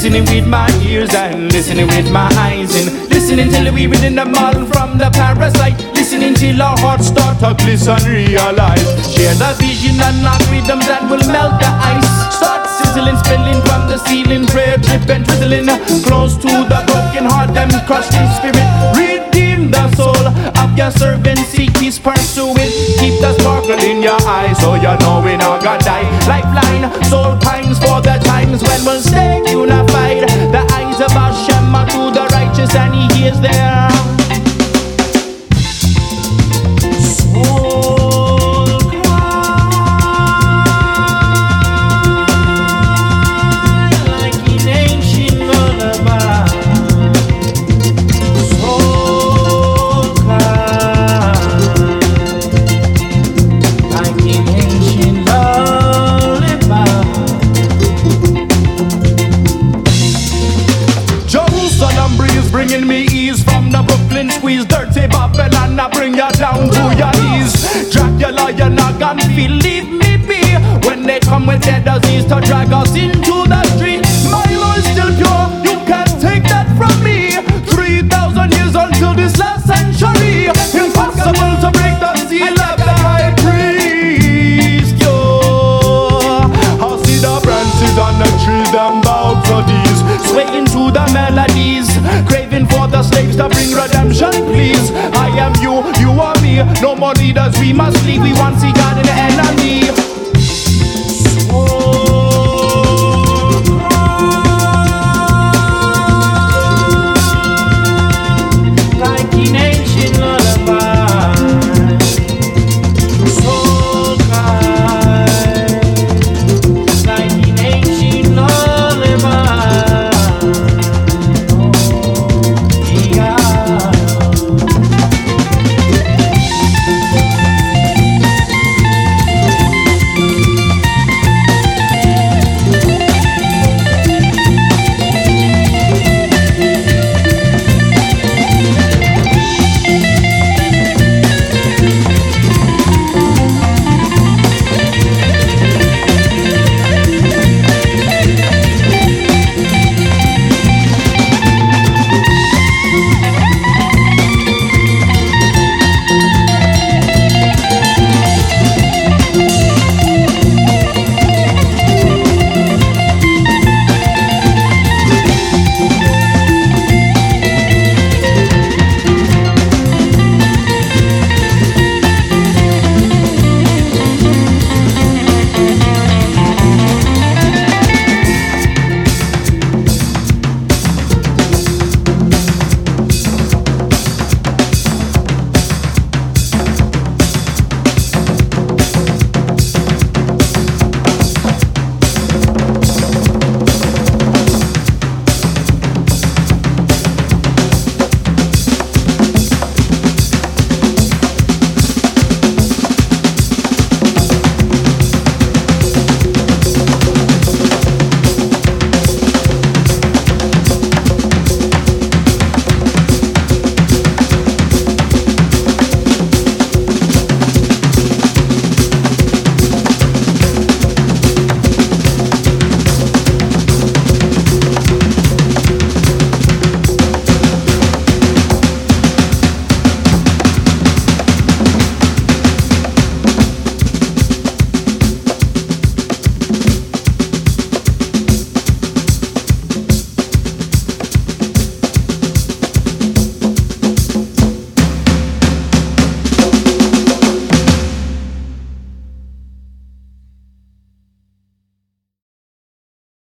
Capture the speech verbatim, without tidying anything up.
listening with my ears and listening with my eyes, and listening till we rid the model from the parasite. Listening till our hearts start to glisten, realize. Share the vision and not rhythms that will melt the ice. Start sizzling, spilling from the ceiling, prayer drip and drizzling. Close to the broken heart, them crushed in spirit. Redeem the soul of your servant, seek peace, pursue it. Keep the sparkle in your eyes, so you know we not gonna die. Lifeline, soul pines for the times when we'll stay unified. The eyes of Hashem are to the righteous, and He hears their soul cry like an ancient lullaby. Soul cry like an ancient lullaby. Jerusalem breeze bringing me ease from the Brooklyn squeeze. Dirty Babylon, I bring you down to your knees. Dracula, you're not gonna believe me be when they come with their disease to drag us into the street. My law is still pure, you can't take that from me. Three thousand years until this last century. Impossible to break the seal of the high priest. Yo, I see the branches on the trees, them bow to these, swaying to the melodies, craving for the slaves to bring redemption, please. I am you, you are me, no more leaders, we must leave. We want to see God in the air.